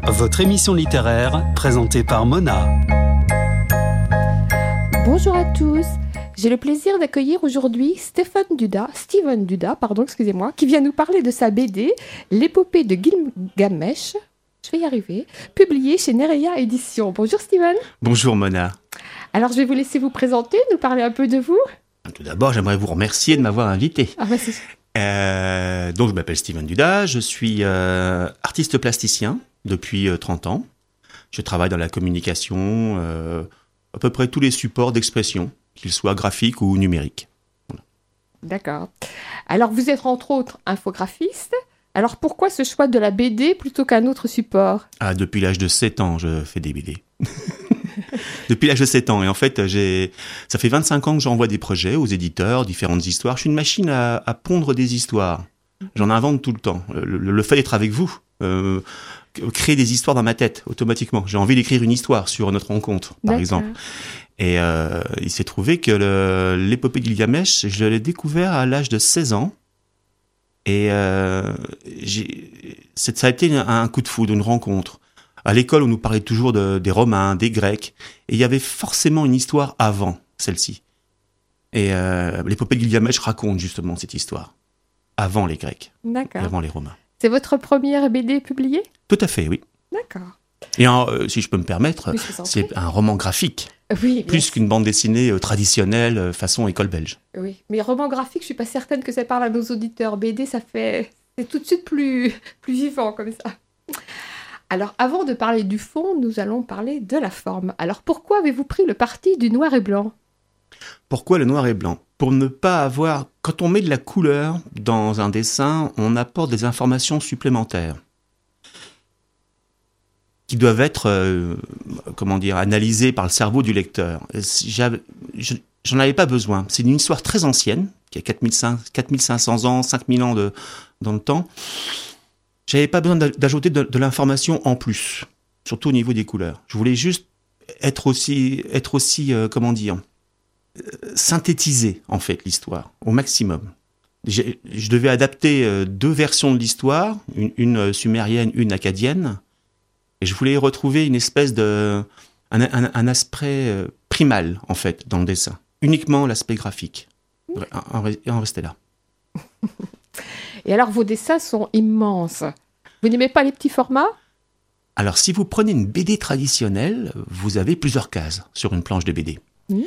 votre émission littéraire présentée par Mona. Bonjour à tous, j'ai le plaisir d'accueillir aujourd'hui Steven Duda, qui vient nous parler de sa BD « L'épopée de Gilgamesh », je vais y arriver, publiée chez Nerea Éditions. Bonjour Steven. Bonjour Mona. Alors je vais vous laisser vous présenter, nous parler un peu de vous. Tout d'abord, j'aimerais vous remercier de m'avoir invité. C'est... Donc je m'appelle Steven Duda, je suis artiste plasticien depuis 30 ans. Je travaille dans la communication, à peu près tous les supports d'expression, qu'ils soient graphiques ou numériques. Voilà. D'accord. Alors vous êtes entre autres infographiste. Alors pourquoi ce choix de la BD plutôt qu'un autre support ? Depuis l'âge de 7 ans, je fais des BD. Depuis l'âge de 7 ans. Et en fait, ça fait 25 ans que j'envoie des projets aux éditeurs, différentes histoires. Je suis une machine à pondre des histoires. J'en invente tout le temps. Le fait d'être avec vous, créer des histoires dans ma tête, automatiquement. J'ai envie d'écrire une histoire sur notre rencontre, par exemple. Et il s'est trouvé que l'épopée de Gilgamesh, je l'ai découvert à l'âge de 16 ans. Et ça a été un coup de foudre, une rencontre. À l'école, on nous parlait toujours des Romains, des Grecs, et il y avait forcément une histoire avant celle-ci. Et l'épopée de Gilgamesh raconte justement cette histoire, avant les Grecs, et avant les Romains. C'est votre première BD publiée ? Tout à fait, oui. D'accord. Et si je peux me permettre, c'est un roman graphique, plus qu'une bande dessinée traditionnelle, façon école belge. Oui, mais roman graphique, je suis pas certaine que ça parle à nos auditeurs. BD, c'est tout de suite plus vivant comme ça. Alors, avant de parler du fond, nous allons parler de la forme. Alors, pourquoi avez-vous pris le parti du noir et blanc ? Pourquoi le noir et blanc ? Pour ne pas avoir... Quand on met de la couleur dans un dessin, on apporte des informations supplémentaires qui doivent être, analysées par le cerveau du lecteur. J'en avais pas besoin. C'est une histoire très ancienne, qui a 4500 ans, 5000 ans dans le temps. J'avais pas besoin d'ajouter de l'information en plus, surtout au niveau des couleurs. Je voulais juste être aussi synthétiser, en fait, l'histoire, au maximum. Je devais adapter 2 versions de l'histoire, une sumérienne, une akkadienne, et je voulais retrouver une espèce un aspect primal, en fait, dans le dessin. Uniquement l'aspect graphique. Et en rester là. Et alors, vos dessins sont immenses. Vous n'aimez pas les petits formats ? Alors, si vous prenez une BD traditionnelle, vous avez plusieurs cases sur une planche de BD.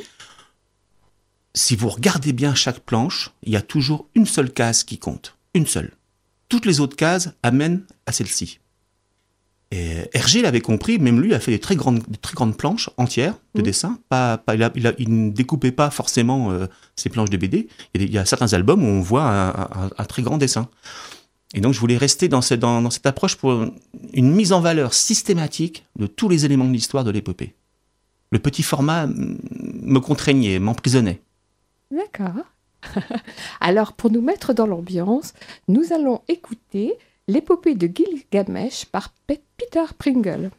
Si vous regardez bien chaque planche, il y a toujours une seule case qui compte. Une seule. Toutes les autres cases amènent à celle-ci. Et Hergé l'avait compris, même lui a fait des très grandes planches entières de dessin. Il ne découpait pas forcément ces planches de BD. Il y a certains albums où on voit un très grand dessin. Et donc je voulais rester dans cette approche pour une mise en valeur systématique de tous les éléments de l'histoire de l'épopée. Le petit format me contraignait, m'emprisonnait. D'accord. Alors pour nous mettre dans l'ambiance, nous allons écouter L'épopée de Gilgamesh par Peter Pringle.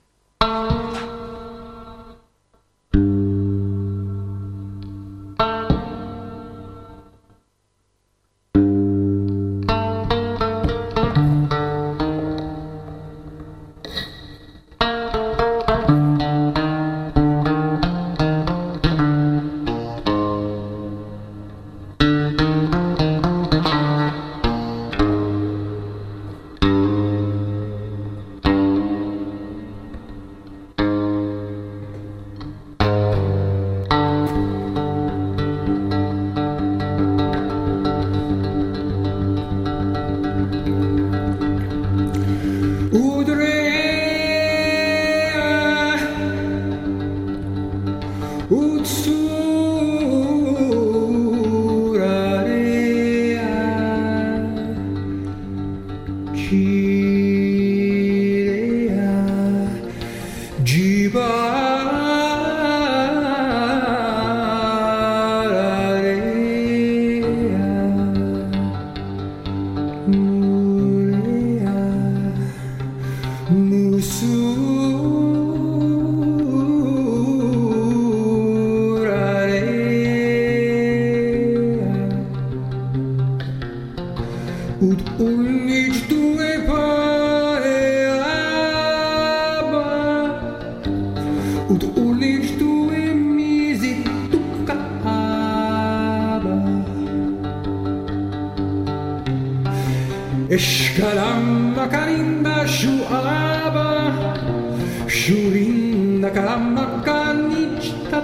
Escalamma carimba shuaba Shurinda kalamma kanichta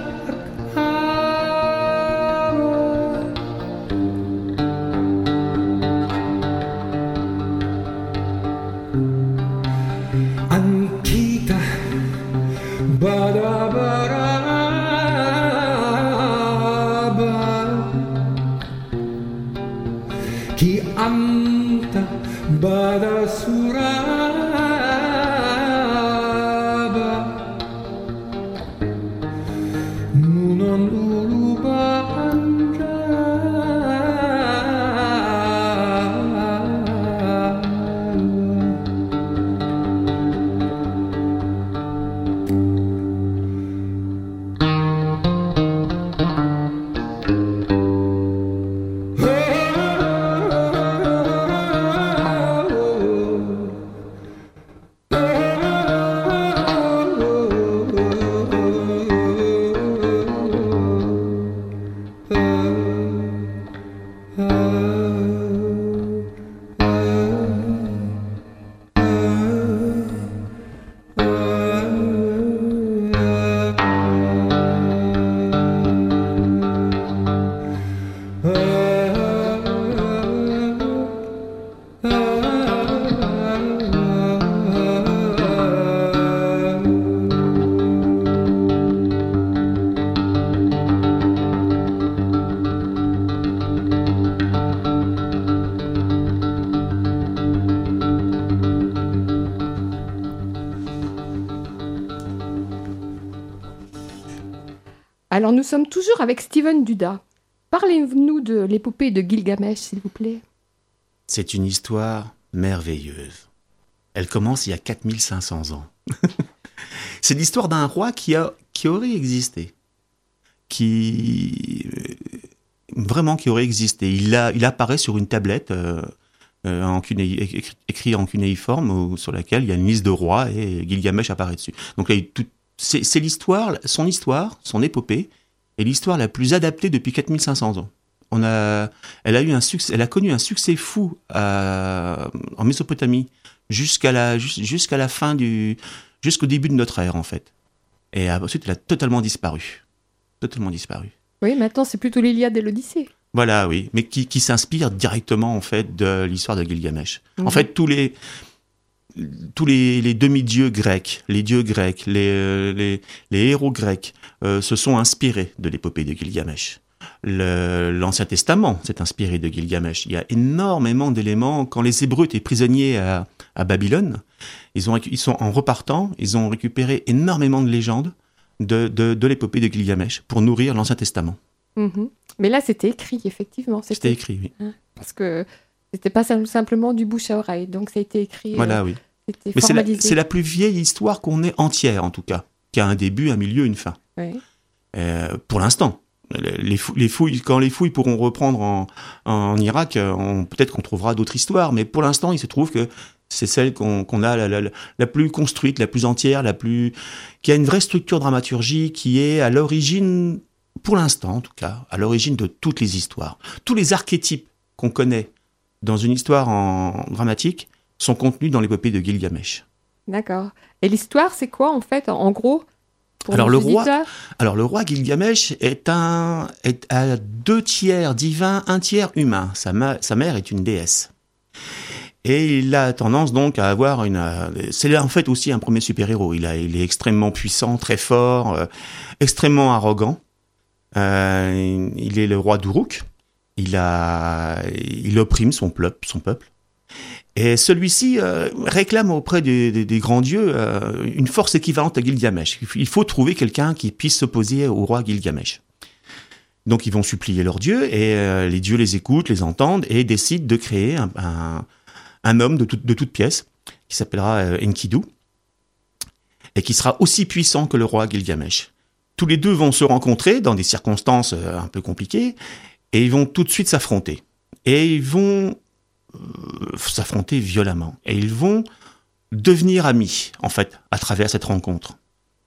Ankita badabaraba Ki anta Badasuraba Munanduluba Alors nous sommes toujours avec Steven Duda. Parlez-nous de l'épopée de Gilgamesh, s'il vous plaît. C'est une histoire merveilleuse. Elle commence il y a 4500 ans. C'est l'histoire d'un roi qui aurait existé. Vraiment qui aurait existé. Il apparaît sur une tablette écrit en cunéiforme sur laquelle il y a une liste de rois et Gilgamesh apparaît dessus. Donc là, c'est l'histoire, son épopée, est l'histoire la plus adaptée depuis 4500 ans. Elle a connu un succès fou en Mésopotamie jusqu'au début de notre ère en fait. Et ensuite, elle a totalement disparu. Oui, maintenant c'est plutôt l'Iliade et l'Odyssée. Voilà, oui, mais qui s'inspire directement en fait de l'histoire de Gilgamesh. En fait, tous les demi-dieux grecs, les dieux grecs, les héros grecs se sont inspirés de l'épopée de Gilgamesh. L'Ancien Testament s'est inspiré de Gilgamesh. Il y a énormément d'éléments. Quand les Hébreux étaient prisonniers à Babylone, ils ont récupéré énormément de légendes de l'épopée de Gilgamesh pour nourrir l'Ancien Testament. Mm-hmm. Mais là, c'était écrit, effectivement. C'était écrit, oui. Parce que c'était pas simplement du bouche à oreille, donc ça a été écrit. Voilà, oui. Mais c'est la plus vieille histoire qu'on ait entière, en tout cas, qui a un début, un milieu, une fin. Oui. Pour l'instant. Quand les fouilles pourront reprendre en Irak, peut-être qu'on trouvera d'autres histoires, mais pour l'instant, il se trouve que c'est celle qu'on a la plus construite, la plus entière, qui a une vraie structure dramaturgique, qui est à l'origine, pour l'instant en tout cas, à l'origine de toutes les histoires. Tous les archétypes qu'on connaît dans une histoire dramatique sont contenus dans l'épopée de Gilgamesh. D'accord. Et l'histoire, c'est quoi en fait, en gros? Alors le roi Gilgamesh est à 2 tiers divin, 1 tiers humain. Sa mère est une déesse. Et il a tendance donc à avoir c'est en fait aussi un premier super-héros. Il est extrêmement puissant, très fort, extrêmement arrogant. Il est le roi d'Uruk. Il opprime son peuple. Et celui-ci réclame auprès des grands dieux une force équivalente à Gilgamesh. Il faut trouver quelqu'un qui puisse s'opposer au roi Gilgamesh. Donc ils vont supplier leurs dieux et les dieux les écoutent, les entendent et décident de créer un homme de toute pièce qui s'appellera Enkidu et qui sera aussi puissant que le roi Gilgamesh. Tous les deux vont se rencontrer dans des circonstances un peu compliquées et ils vont tout de suite s'affronter. Et ils vont s'affronter violemment. Et ils vont devenir amis, en fait, à travers cette rencontre.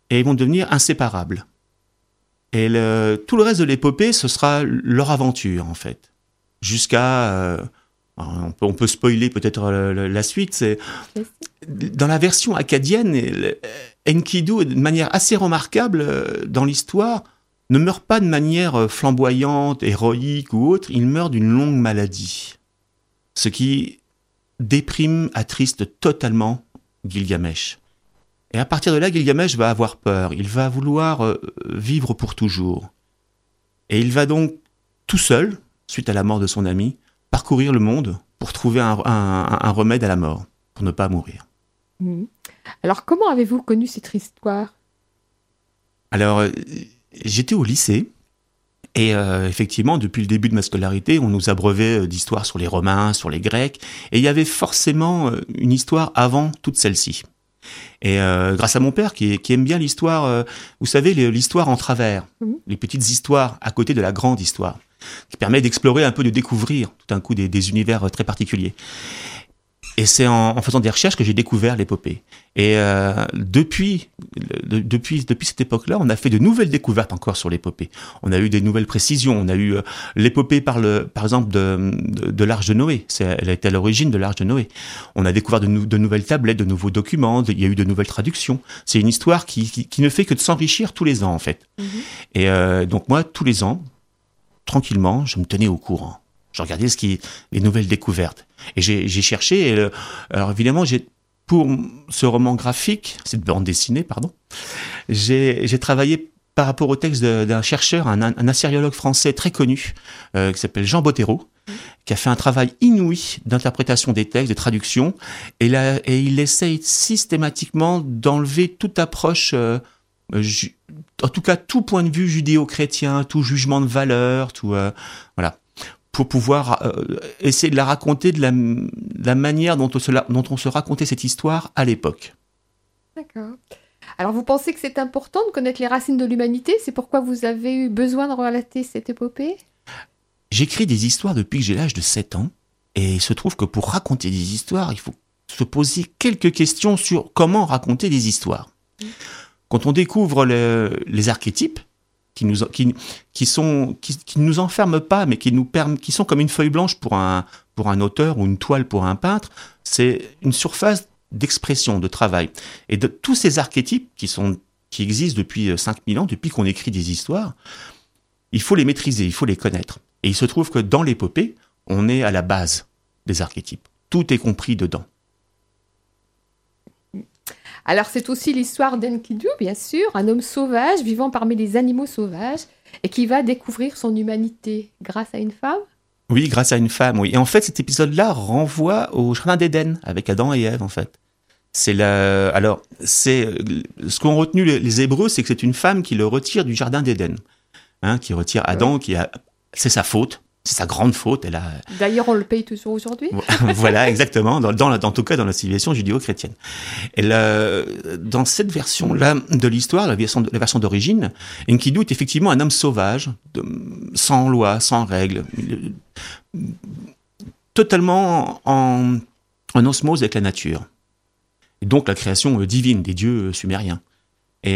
et ils vont devenir inséparables. Et tout le reste de l'épopée, ce sera leur aventure, en fait. Jusqu'à... on peut spoiler peut-être la suite. Dans la version acadienne, Enkidu, de manière assez remarquable dans l'histoire, ne meurt pas de manière flamboyante, héroïque ou autre. Il meurt d'une longue maladie. Ce qui déprime, attriste totalement Gilgamesh. Et à partir de là, Gilgamesh va avoir peur. Il va vouloir vivre pour toujours. Et il va donc, tout seul, suite à la mort de son ami, parcourir le monde pour trouver un remède à la mort, pour ne pas mourir. Alors, comment avez-vous connu cette histoire ? Alors, j'étais au lycée, et effectivement, depuis le début de ma scolarité, on nous abreuvait d'histoires sur les Romains, sur les Grecs, et il y avait forcément une histoire avant toute celle-ci. Et grâce à mon père qui aime bien l'histoire, vous savez, l'histoire en travers, les petites histoires à côté de la grande histoire, qui permet d'explorer un peu, de découvrir tout d'un coup des univers très particuliers. Et c'est en faisant des recherches que j'ai découvert l'épopée. Et depuis cette époque-là, on a fait de nouvelles découvertes encore sur l'épopée. On a eu des nouvelles précisions. On a eu l'épopée par exemple de l'Arche de Noé. Elle a été à l'origine de l'Arche de Noé. On a découvert de nouvelles tablettes, de nouveaux documents. Il y a eu de nouvelles traductions. C'est une histoire qui ne fait que de s'enrichir tous les ans, en fait. Et donc moi, tous les ans, tranquillement, je me tenais au courant. Je regardais les nouvelles découvertes. Et j'ai cherché. Alors évidemment, pour ce roman graphique, cette bande dessinée, pardon, j'ai travaillé par rapport au texte d'un chercheur, un assyriologue français très connu, qui s'appelle Jean Bottero, qui a fait un travail inouï d'interprétation des textes, de traduction. Et il essaye systématiquement d'enlever toute approche... en tout cas, tout point de vue judéo-chrétien, tout jugement de valeur, tout voilà, pour pouvoir essayer de la raconter de la manière dont on se racontait cette histoire à l'époque. D'accord. Alors, vous pensez que c'est important de connaître les racines de l'humanité ? C'est pourquoi vous avez eu besoin de relater cette épopée ? J'écris des histoires depuis que j'ai l'âge de 7 ans, et il se trouve que pour raconter des histoires, il faut se poser quelques questions sur comment raconter des histoires. Quand on découvre les archétypes, qui ne nous enferment pas, mais qui sont comme une feuille blanche pour un auteur ou une toile pour un peintre, c'est une surface d'expression, de travail. Et de tous ces archétypes qui existent depuis 5000 ans, depuis qu'on écrit des histoires, il faut les maîtriser, il faut les connaître. Et il se trouve que dans l'épopée, on est à la base des archétypes. Tout est compris dedans. Alors, c'est aussi l'histoire d'Enkidu, bien sûr, un homme sauvage vivant parmi les animaux sauvages et qui va découvrir son humanité grâce à une femme. Oui, grâce à une femme, oui. Et en fait, cet épisode-là renvoie au Jardin d'Éden, avec Adam et Ève, en fait. Alors, ce qu'ont retenu les Hébreux, c'est que c'est une femme qui le retire du Jardin d'Éden. Qui retire Adam, c'est sa faute. C'est sa grande faute. D'ailleurs, on le paye toujours aujourd'hui. Voilà, exactement. En tout cas, dans la civilisation judéo-chrétienne. Et dans cette version-là de l'histoire, la version d'origine, Enkidu est effectivement un homme sauvage, sans loi, sans règles, totalement en osmose avec la nature. Et donc la création divine des dieux sumériens. Et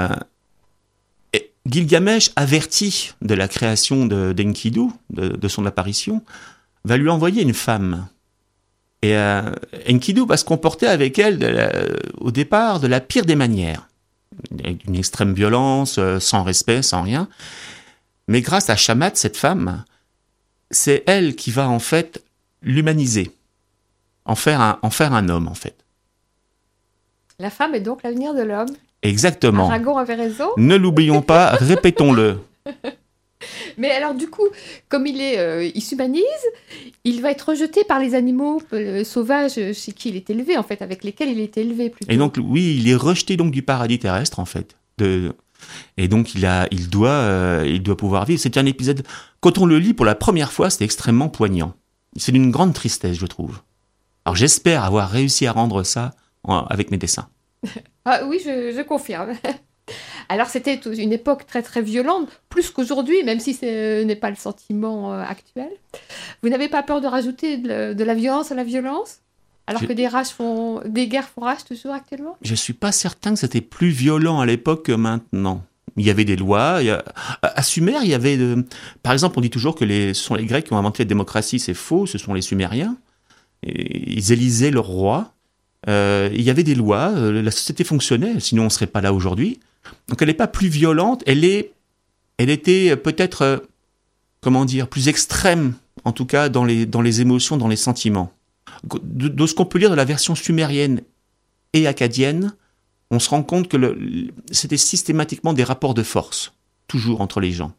Gilgamesh, averti de la création d'Enkidu, de son apparition, va lui envoyer une femme. Et Enkidu va se comporter avec elle, au départ, de la pire des manières. Avec une extrême violence, sans respect, sans rien. Mais grâce à Shamat, cette femme, c'est elle qui va en fait l'humaniser, en faire un homme en fait. La femme est donc l'avenir de l'homme. Exactement. Aragon avait raison. Ne l'oublions pas, répétons-le. Mais alors du coup, comme il s'humanise, il va être rejeté par les animaux sauvages chez qui il est élevé, en fait, avec lesquels il est élevé plutôt. Et donc, oui, il est rejeté donc du paradis terrestre, en fait. Et donc, il doit pouvoir vivre. C'est un épisode, quand on le lit pour la première fois, c'est extrêmement poignant. C'est d'une grande tristesse, je trouve. Alors, j'espère avoir réussi à rendre ça avec mes dessins. Ah oui, je confirme. Alors, c'était une époque très, très violente, plus qu'aujourd'hui, même si ce n'est pas le sentiment actuel. Vous n'avez pas peur de rajouter de la violence à la violence ? Alors que des guerres font rage toujours actuellement? Je ne suis pas certain que c'était plus violent à l'époque que maintenant. Il y avait des lois. À Sumer, il y avait... Par exemple, on dit toujours que ce sont les Grecs qui ont inventé la démocratie. C'est faux, ce sont les Sumériens. Et ils élisaient leur roi. Il y avait des lois. La société fonctionnait, sinon on ne serait pas là aujourd'hui. Donc elle n'est pas plus violente. Elle était peut-être, plus extrême, en tout cas dans les émotions, dans les sentiments. De ce qu'on peut lire de la version sumérienne et acadienne, on se rend compte que c'était systématiquement des rapports de force, toujours entre les gens.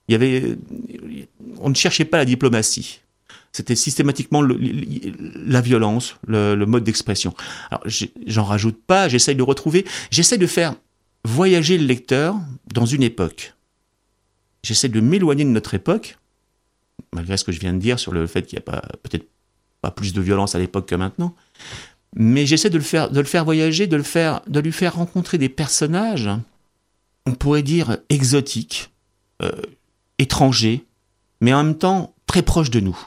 On ne cherchait pas la diplomatie. C'était systématiquement la violence, le mode d'expression. Alors, j'en rajoute pas, j'essaye de retrouver, j'essaie de faire voyager le lecteur dans une époque. J'essaie de m'éloigner de notre époque, malgré ce que je viens de dire sur le fait qu'il n'y a peut-être pas plus de violence à l'époque que maintenant. Mais j'essaie de le faire voyager, de lui faire rencontrer des personnages, on pourrait dire exotiques, étrangers, mais en même temps très proches de nous,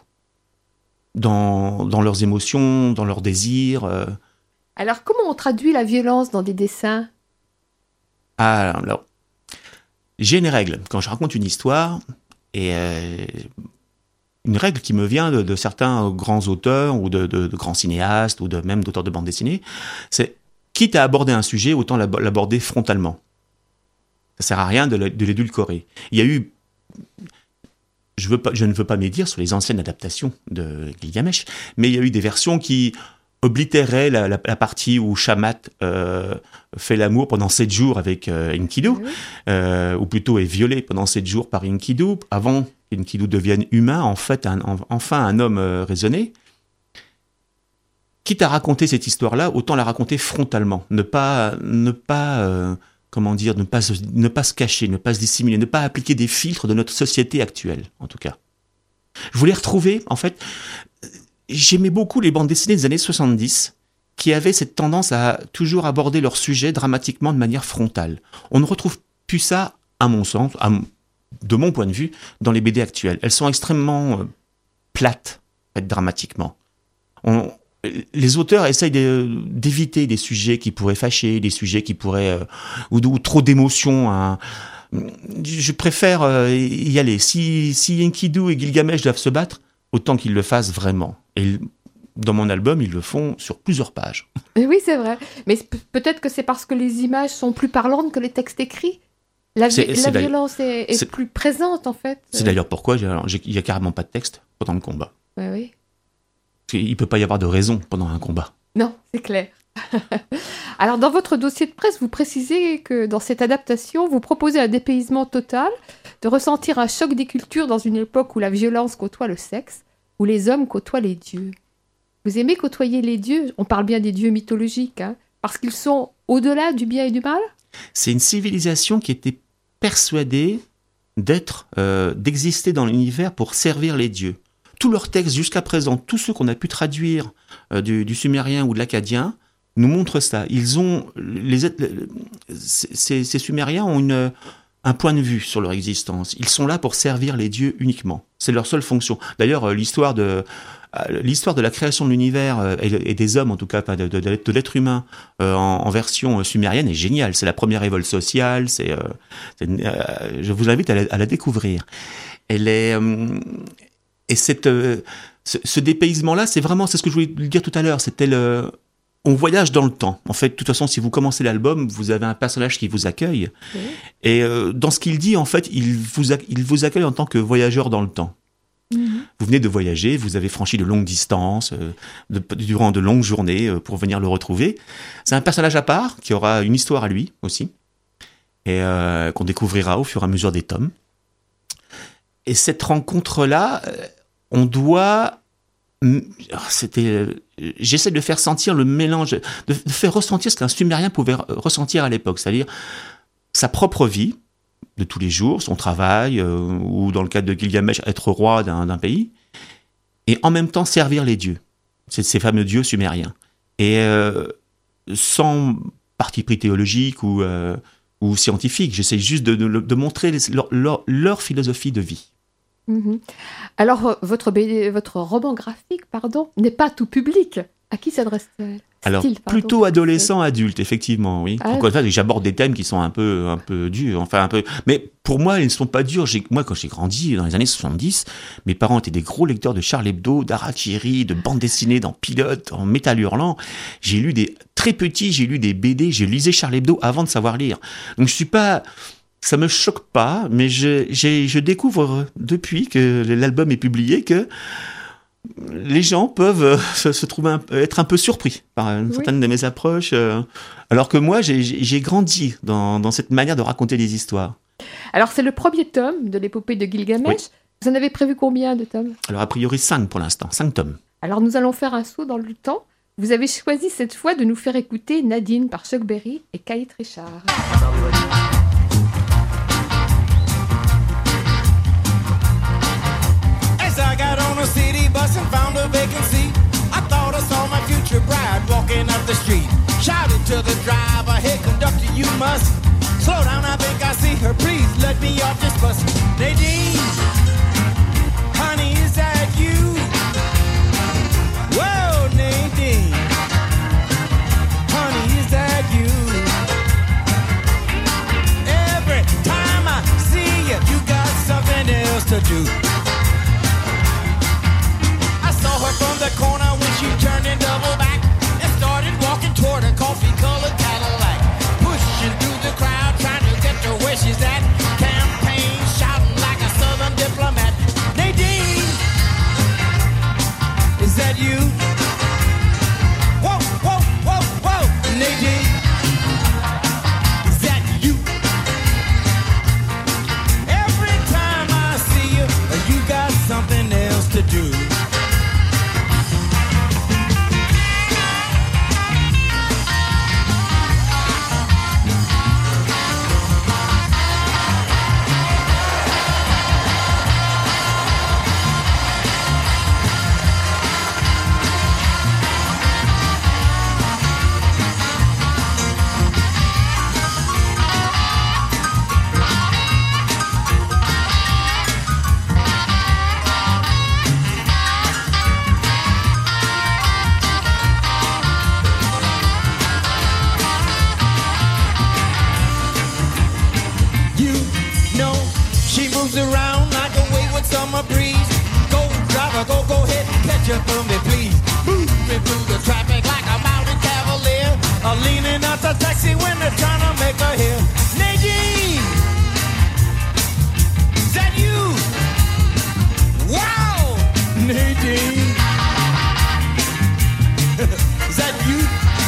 dans leurs émotions, dans leurs désirs. Alors, comment on traduit la violence dans des dessins? Alors, j'ai une règle. Quand je raconte une histoire, et une règle qui me vient de certains grands auteurs ou de grands cinéastes ou même d'auteurs de bande dessinée, c'est quitte à aborder un sujet, autant l'aborder frontalement. Ça sert à rien de l'édulcorer. Il y a eu, je ne veux pas médire sur les anciennes adaptations de Gilgamesh, mais il y a eu des versions qui oblitérait la partie où Shamat fait l'amour pendant 7 jours avec Enkidu, ou plutôt est violé pendant 7 jours par Enkidu, avant qu'Enkidu devienne humain, enfin un homme raisonné. Quitte à raconter cette histoire-là, autant la raconter frontalement, ne pas se cacher, ne pas se dissimuler, ne pas appliquer des filtres de notre société actuelle, en tout cas. Je voulais retrouver, en fait, j'aimais beaucoup les bandes dessinées des années 70 qui avaient cette tendance à toujours aborder leur sujet dramatiquement de manière frontale. On ne retrouve plus ça, à mon sens, de mon point de vue, dans les BD actuelles. Elles sont extrêmement plates, dramatiquement. Les auteurs essayent d'éviter des sujets qui pourraient fâcher, des sujets qui pourraient... ou trop d'émotions. Je préfère y aller. Si Enkidu et Gilgamesh doivent se battre, autant qu'ils le fassent vraiment. Et dans mon album, ils le font sur plusieurs pages. Oui, c'est vrai. Mais peut-être que c'est parce que les images sont plus parlantes que les textes écrits. La violence est plus présente, en fait. C'est d'ailleurs pourquoi il n'y a carrément pas de texte pendant le combat. Oui. Il ne peut pas y avoir de raison pendant un combat. Non, c'est clair. Alors, dans votre dossier de presse, vous précisez que dans cette adaptation, vous proposez un dépaysement total, de ressentir un choc des cultures dans une époque où la violence côtoie le sexe, où les hommes côtoient les dieux. Vous aimez côtoyer les dieux? On parle bien des dieux mythologiques, parce qu'ils sont au-delà du bien et du mal? C'est une civilisation qui était persuadée d'exister dans l'univers pour servir les dieux. Tous leurs textes jusqu'à présent, tous ceux qu'on a pu traduire du sumérien ou de l'acadien, nous montrent ça. Ces Sumériens ont un point de vue sur leur existence. Ils sont là pour servir les dieux uniquement. C'est leur seule fonction. D'ailleurs, l'histoire de la création de l'univers et des hommes, en tout cas, de l'être humain en version sumérienne est géniale. C'est la première révolte sociale. Je vous invite à la découvrir. Elle est... Et ce dépaysement-là, c'est ce que je voulais dire tout à l'heure. On voyage dans le temps. En fait, de toute façon, si vous commencez l'album, vous avez un personnage qui vous accueille. Oui. Et dans ce qu'il dit, en fait, il vous accueille en tant que voyageur dans le temps. Mm-hmm. Vous venez de voyager, vous avez franchi de longues distances, durant de longues journées pour venir le retrouver. C'est un personnage à part, qui aura une histoire à lui aussi, et qu'on découvrira au fur et à mesure des tomes. Et cette rencontre-là, on doit... J'essaie de faire sentir le mélange, de faire ressentir ce qu'un Sumérien pouvait ressentir à l'époque, c'est-à-dire sa propre vie de tous les jours, son travail, ou dans le cas de Gilgamesh, être roi d'un pays, et en même temps servir les dieux, ces fameux dieux sumériens. Et sans parti pris théologique ou scientifique, j'essaie juste de montrer leur philosophie de vie. Mmh. Alors, votre roman graphique, n'est pas tout public. À qui s'adresse-t-elle? Alors, Style, pardon. plutôt adolescent, adulte, effectivement, oui. Ah, Encore une fois, j'aborde des thèmes qui sont un peu durs, enfin un peu. Mais pour moi, ils ne sont pas durs. Moi, quand j'ai grandi dans les années 70, mes parents étaient des gros lecteurs de Charlie Hebdo, d'Harakiri, de bandes dessinées, dans Pilote, en Métal Hurlant. Très petit, j'ai lu des BD, j'ai lisé Charlie Hebdo avant de savoir lire. Donc, ça me choque pas, mais je découvre depuis que l'album est publié que les gens peuvent se trouver être un peu surpris par une certaine de mes approches, alors que moi j'ai grandi dans cette manière de raconter des histoires. Alors c'est le premier tome de l'épopée de Gilgamesh. Oui. Vous en avez prévu combien de tomes? Alors a priori 5 pour l'instant, 5 tomes. Alors nous allons faire un saut dans le temps. Vous avez choisi cette fois de nous faire écouter Nadine par Chuck Berry et Keith Richards. I got on a city bus and found a vacancy. I thought I saw my future bride walking up the street. Shouted to the driver, hey conductor, you must slow down, I think I see her. Please let me off this bus. Nadine, honey, is that you? Whoa, Nadine, honey, is that you? Every time I see you, you got something else to do. From the corner when she turned and doubled back and started walking toward a coffee-colored Cadillac, pushing through the crowd trying to get to where she's at. Campaign shouting like a southern diplomat. Nadine, is that you? Whoa, whoa, whoa, whoa, Nadine, is that you? Every time I see you, you got something else to do. Around like a wayward summer breeze. Go driver, go ahead and catch up for me, please. Moving through the traffic like a mountain cavalier, leaning out the taxi when they're trying to make a hill. Nadine, is that you? Wow, Nadine, is that you?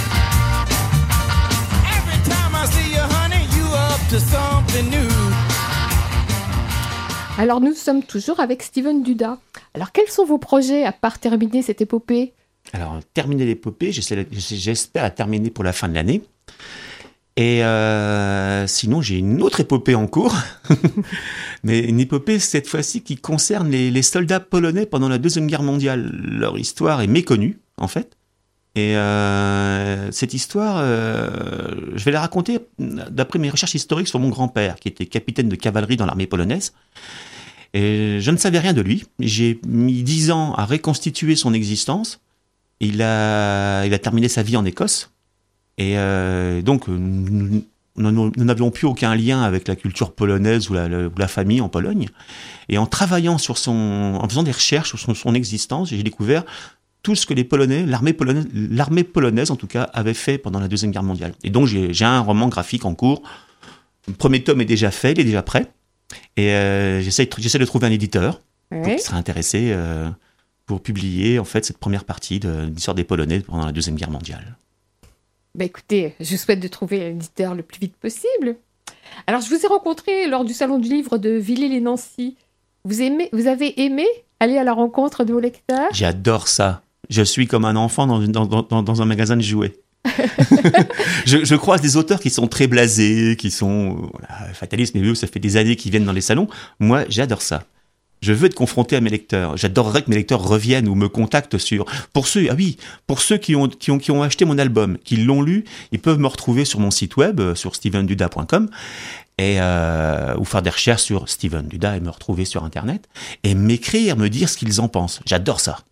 Every time I see you, honey, you up to something new. Alors nous sommes toujours avec Steven Duda. Alors quels sont vos projets à part terminer cette épopée? Alors terminer l'épopée, j'espère la terminer pour la fin de l'année. Et sinon j'ai une autre épopée en cours, mais une épopée cette fois-ci qui concerne les soldats polonais pendant la Deuxième Guerre mondiale. Leur histoire est méconnue en fait. Et cette histoire, je vais la raconter d'après mes recherches historiques sur mon grand-père, qui était capitaine de cavalerie dans l'armée polonaise. Et je ne savais rien de lui. J'ai mis 10 ans à reconstituer son existence. Il a terminé sa vie en Écosse. Et donc, nous n'avions plus aucun lien avec la culture polonaise ou la famille en Pologne. Et en travaillant en faisant des recherches sur son existence, j'ai découvert tout ce que les Polonais, l'armée polonaise en tout cas, avait fait pendant la Deuxième Guerre mondiale. Et donc j'ai un roman graphique en cours. Le premier tome est déjà fait, il est déjà prêt. Et j'essaie de trouver un éditeur qui serait intéressé pour publier en fait cette première partie de l'histoire des Polonais pendant la Deuxième Guerre mondiale. Bah écoutez, je souhaite de trouver l'éditeur le plus vite possible. Alors je vous ai rencontré lors du salon du livre de Villers-lès-Nancy. Vous avez aimé aller à la rencontre de vos lecteurs? J'adore ça. Je suis comme un enfant dans un magasin de jouets. je croise des auteurs qui sont très blasés, qui sont fatalistes, mais eux, ça fait des années qu'ils viennent dans les salons. Moi, j'adore ça. Je veux être confronté à mes lecteurs. J'adorerais que mes lecteurs reviennent ou me contactent pour ceux qui ont acheté mon album, qui l'ont lu, ils peuvent me retrouver sur mon site web, sur stevenduda.com, ou faire des recherches sur Steven Duda et me retrouver sur Internet, et m'écrire, me dire ce qu'ils en pensent. J'adore ça.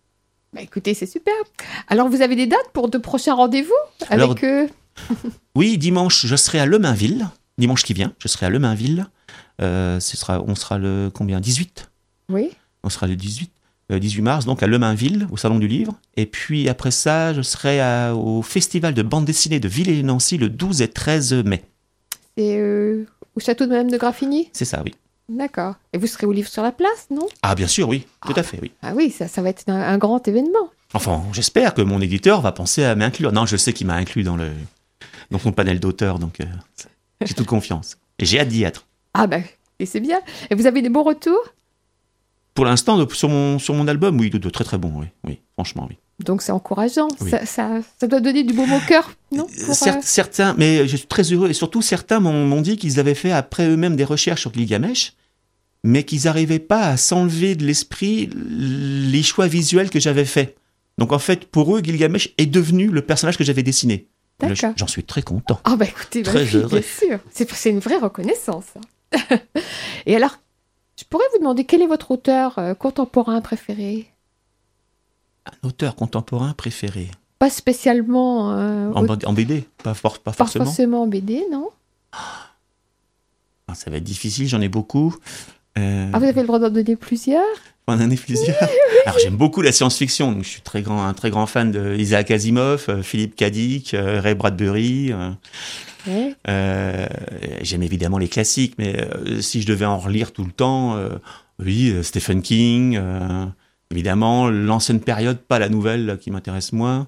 Bah, écoutez, c'est super. Alors, vous avez des dates pour de prochains rendez-vous Alors, avec eux? Oui, dimanche, je serai à Lemainville. Dimanche qui vient, je serai à Lemainville. On sera le combien 18. Oui. On sera le 18 mars, donc à Lemainville, au Salon du Livre. Et puis après ça, je serai au Festival de bande dessinée de Villers-et-Nancy le 12 et 13 mai. C'est au château de Madame de Graffigny? C'est ça, oui. D'accord. Et vous serez au Livre sur la Place, non? Ah, bien sûr, oui, tout à fait, oui. Ah oui, ça va être un grand événement. Enfin, j'espère que mon éditeur va penser à m'inclure. Non, je sais qu'il m'a inclus dans son panel d'auteurs, donc j'ai toute confiance. Et j'ai hâte d'y être. Ah ben, et c'est bien. Et vous avez des bons retours? Pour l'instant, sur mon album, oui, de très très bons, oui, franchement, oui. Donc c'est encourageant. Oui. Ça doit donner du baume au cœur, non? Certains, mais je suis très heureux, et surtout certains m'ont dit qu'ils avaient fait après eux-mêmes des recherches sur Gilgamesh, mais qu'ils n'arrivaient pas à s'enlever de l'esprit les choix visuels que j'avais faits. Donc en fait, pour eux, Gilgamesh est devenu le personnage que j'avais dessiné. D'accord. J'en suis très content. Ah bah écoutez, Très oui, heureux. bien sûr. C'est une vraie reconnaissance. Hein. Et alors, je pourrais vous demander quel est votre auteur contemporain préféré? Un auteur contemporain préféré. Pas spécialement... En BD, pas pas forcément. forcément en BD, non? Ah, ça va être difficile, j'en ai beaucoup. Ah, vous avez le droit d'en donner plusieurs? On en a plusieurs. Alors j'aime beaucoup la science-fiction, donc je suis un très grand fan de Isaac Asimov, Philippe K. Dick, Ray Bradbury. Ouais. J'aime évidemment les classiques, mais si je devais en relire tout le temps, oui, Stephen King. Évidemment, l'ancienne période, pas la nouvelle là, qui m'intéresse moins.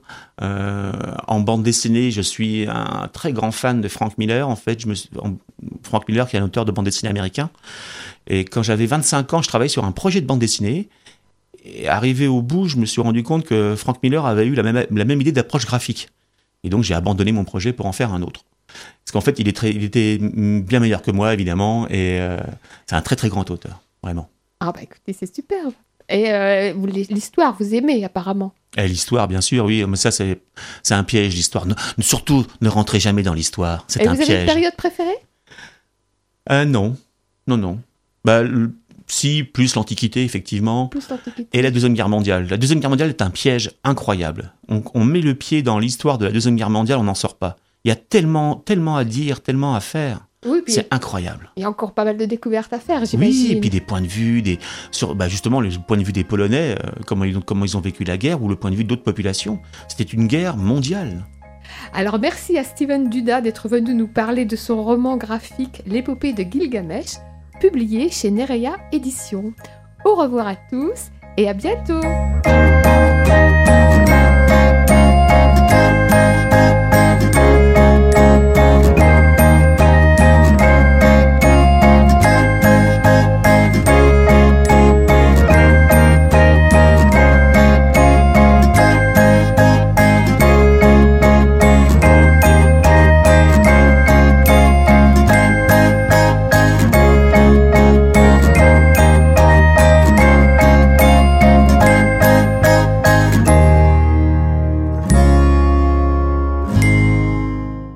En bande dessinée, je suis un très grand fan de Frank Miller. En fait, Frank Miller, qui est un auteur de bande dessinée américain. Et quand j'avais 25 ans, je travaillais sur un projet de bande dessinée. Et arrivé au bout, je me suis rendu compte que Frank Miller avait eu la même idée d'approche graphique. Et donc, j'ai abandonné mon projet pour en faire un autre. Parce qu'en fait, il était bien meilleur que moi, évidemment. Et c'est un très, très grand auteur, vraiment. Ah bah écoutez, c'est superbe. Et l'histoire, vous aimez apparemment? Et l'histoire, bien sûr, oui. Mais ça, c'est un piège, l'histoire. Surtout, ne rentrez jamais dans l'histoire. C'est un piège. Et vous avez une période préférée? Non. Bah, si, plus l'Antiquité, effectivement. Plus l'Antiquité. Et la Deuxième Guerre mondiale. La Deuxième Guerre mondiale est un piège incroyable. On met le pied dans l'histoire de la Deuxième Guerre mondiale, on n'en sort pas. Il y a tellement à dire, tellement à faire. Oui, puis c'est incroyable. Il y a encore pas mal de découvertes à faire, j'imagine. Oui, et puis des points de vue, justement, le point de vue des Polonais, comment ils ont vécu la guerre, ou le point de vue d'autres populations. C'était une guerre mondiale. Alors merci à Steven Duda d'être venu nous parler de son roman graphique L'épopée de Gilgamesh, publié chez Nerea Éditions. Au revoir à tous et à bientôt.